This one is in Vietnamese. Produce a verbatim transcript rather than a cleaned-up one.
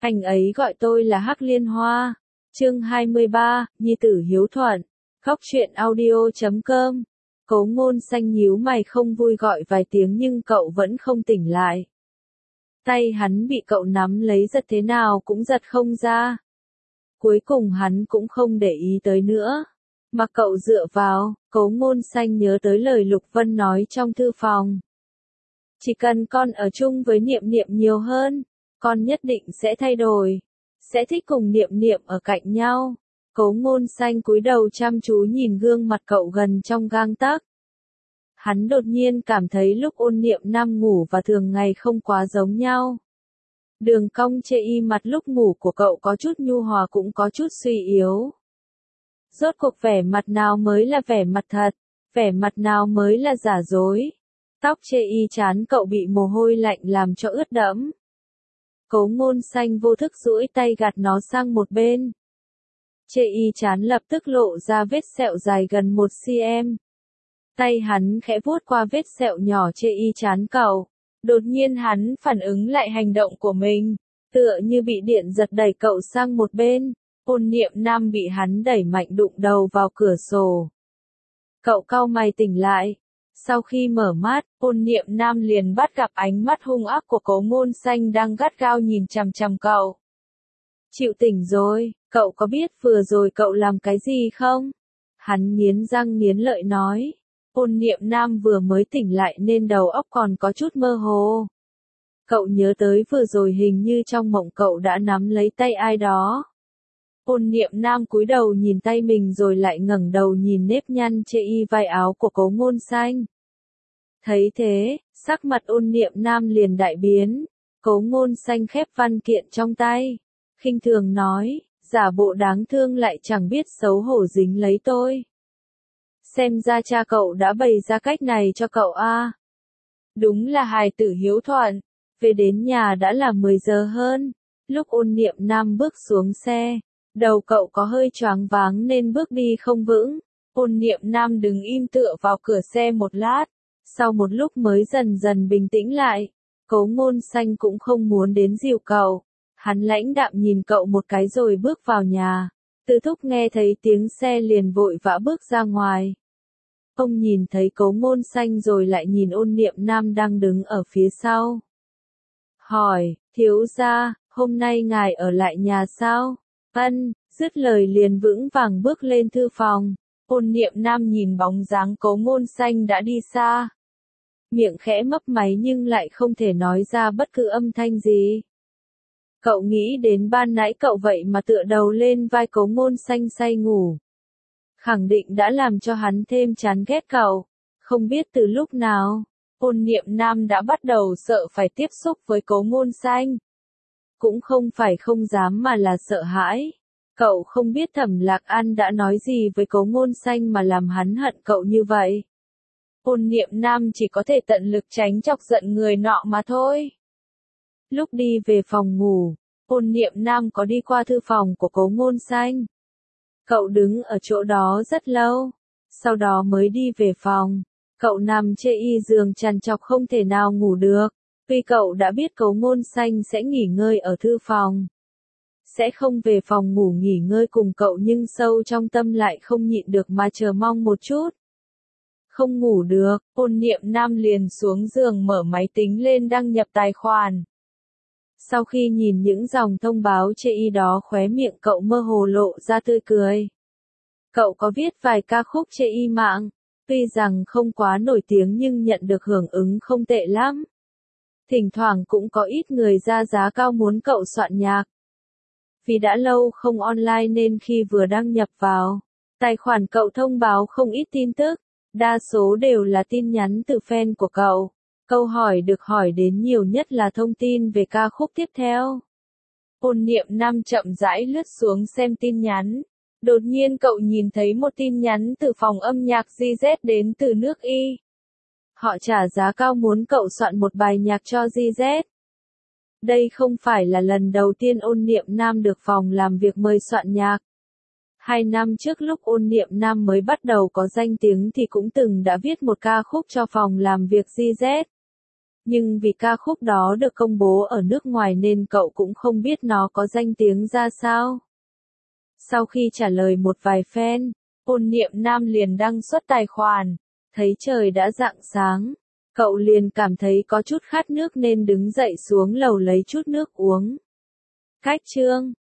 Anh ấy gọi tôi là Hắc Liên Hoa. Chương hai mươi ba, Nhi tử hiếu thuận. Khóc chuyện audio chấm com. Cố Ngôn Xanh nhíu mày không vui gọi vài tiếng nhưng cậu vẫn không tỉnh lại. Tay hắn bị cậu nắm lấy giật thế nào cũng giật không ra. Cuối cùng hắn cũng không để ý tới nữa. Mà cậu dựa vào, Cố Ngôn Xanh nhớ tới lời Lục Vân nói trong thư phòng. Chỉ cần con ở chung với Niệm Niệm nhiều hơn, con nhất định sẽ thay đổi. Sẽ thích cùng Niệm Niệm ở cạnh nhau. Cố Ngôn Xanh cúi đầu chăm chú nhìn gương mặt cậu gần trong gang tấc. Hắn đột nhiên cảm thấy lúc Ôn Niệm Nam ngủ và thường ngày không quá giống nhau. Đường cong chê y mặt lúc ngủ của cậu có chút nhu hòa cũng có chút suy yếu. Rốt cuộc vẻ mặt nào mới là vẻ mặt thật, vẻ mặt nào mới là giả dối. Tóc chê y trán cậu bị mồ hôi lạnh làm cho ướt đẫm. Cố Ngôn Xanh vô thức duỗi tay gạt nó sang một bên. Chê y trán lập tức lộ ra vết sẹo dài gần một xăng-ti-mét. Tay hắn khẽ vuốt qua vết sẹo nhỏ chê y trán cậu. Đột nhiên hắn phản ứng lại hành động của mình, tựa như bị điện giật đẩy cậu sang một bên. Ôn Niệm Nam bị hắn đẩy mạnh đụng đầu vào cửa sổ. Cậu cau mày tỉnh lại. Sau khi mở mắt, Ôn Niệm Nam liền bắt gặp ánh mắt hung ác của Cố Ngôn Xanh đang gắt gao nhìn chằm chằm cậu. Chịu tỉnh rồi, cậu có biết vừa rồi cậu làm cái gì không? Hắn nghiến răng nghiến lợi nói. Ôn Niệm Nam vừa mới tỉnh lại nên đầu óc còn có chút mơ hồ. Cậu nhớ tới vừa rồi hình như trong mộng cậu đã nắm lấy tay ai đó. Ôn Niệm Nam cúi đầu nhìn tay mình rồi lại ngẩng đầu nhìn nếp nhăn chê y vai áo của Cố Ngôn Xanh. Thấy thế, sắc mặt Ôn Niệm Nam liền đại biến. Cố Ngôn Xanh khép văn kiện trong tay, khinh thường nói, giả bộ đáng thương lại chẳng biết xấu hổ dính lấy tôi. Xem ra cha cậu đã bày ra cách này cho cậu a. À. Đúng là hài tử hiếu thuận. Về đến nhà đã là mười giờ hơn. Lúc Ôn Niệm Nam bước xuống xe, đầu cậu có hơi choáng váng nên bước đi không vững. Ôn Niệm Nam đứng im tựa vào cửa xe một lát. Sau một lúc mới dần dần bình tĩnh lại. Cố Ngôn Xanh cũng không muốn đến dìu cậu. Hắn lãnh đạm nhìn cậu một cái rồi bước vào nhà. Từ Thúc nghe thấy tiếng xe liền vội vã bước ra ngoài. Ông nhìn thấy Cố Ngôn Xanh rồi lại nhìn Ôn Niệm Nam đang đứng ở phía sau. Hỏi, thiếu gia, hôm nay ngài ở lại nhà sao? Ân, dứt lời liền vững vàng bước lên thư phòng. Ôn Niệm Nam nhìn bóng dáng Cố Ngôn Xanh đã đi xa. Miệng khẽ mấp máy nhưng lại không thể nói ra bất cứ âm thanh gì. Cậu nghĩ đến ban nãy cậu vậy mà tựa đầu lên vai Cố Ngôn Xanh say ngủ. Khẳng định đã làm cho hắn thêm chán ghét cậu. Không biết từ lúc nào, Ôn Niệm Nam đã bắt đầu sợ phải tiếp xúc với Cố Ngôn Xanh. Cũng không phải không dám mà là sợ hãi. Cậu không biết Thẩm Lạc An đã nói gì với Cố Ngôn Xanh mà làm hắn hận cậu như vậy. Ôn Niệm Nam chỉ có thể tận lực tránh chọc giận người nọ mà thôi. Lúc đi về phòng ngủ, Ôn Niệm Nam có đi qua thư phòng của Cố Ngôn Xanh. Cậu đứng ở chỗ đó rất lâu, sau đó mới đi về phòng. Cậu nằm chê y giường trằn trọc không thể nào ngủ được, vì cậu đã biết Cố Ngôn Xanh sẽ nghỉ ngơi ở thư phòng. Sẽ không về phòng ngủ nghỉ ngơi cùng cậu nhưng sâu trong tâm lại không nhịn được mà chờ mong một chút. Không ngủ được, Ôn Niệm Nam liền xuống giường mở máy tính lên đăng nhập tài khoản. Sau khi nhìn những dòng thông báo chê y đó khóe miệng cậu mơ hồ lộ ra tươi cười. Cậu có viết vài ca khúc chê y mạng, tuy rằng không quá nổi tiếng nhưng nhận được hưởng ứng không tệ lắm. Thỉnh thoảng cũng có ít người ra giá cao muốn cậu soạn nhạc. Vì đã lâu không online nên khi vừa đăng nhập vào, tài khoản cậu thông báo không ít tin tức, đa số đều là tin nhắn từ fan của cậu. Câu hỏi được hỏi đến nhiều nhất là thông tin về ca khúc tiếp theo. Ôn Niệm Nam chậm rãi lướt xuống xem tin nhắn. Đột nhiên cậu nhìn thấy một tin nhắn từ phòng âm nhạc gi dét đến từ nước Y. Họ trả giá cao muốn cậu soạn một bài nhạc cho gi dét. Đây không phải là lần đầu tiên Ôn Niệm Nam được phòng làm việc mời soạn nhạc. Hai năm trước lúc Ôn Niệm Nam mới bắt đầu có danh tiếng thì cũng từng đã viết một ca khúc cho phòng làm việc gi dét. Nhưng vì ca khúc đó được công bố ở nước ngoài nên cậu cũng không biết nó có danh tiếng ra sao. Sau khi trả lời một vài fan, Ôn Niệm Nam liền đăng xuất tài khoản, thấy trời đã rạng sáng, cậu liền cảm thấy có chút khát nước nên đứng dậy xuống lầu lấy chút nước uống. Cách chương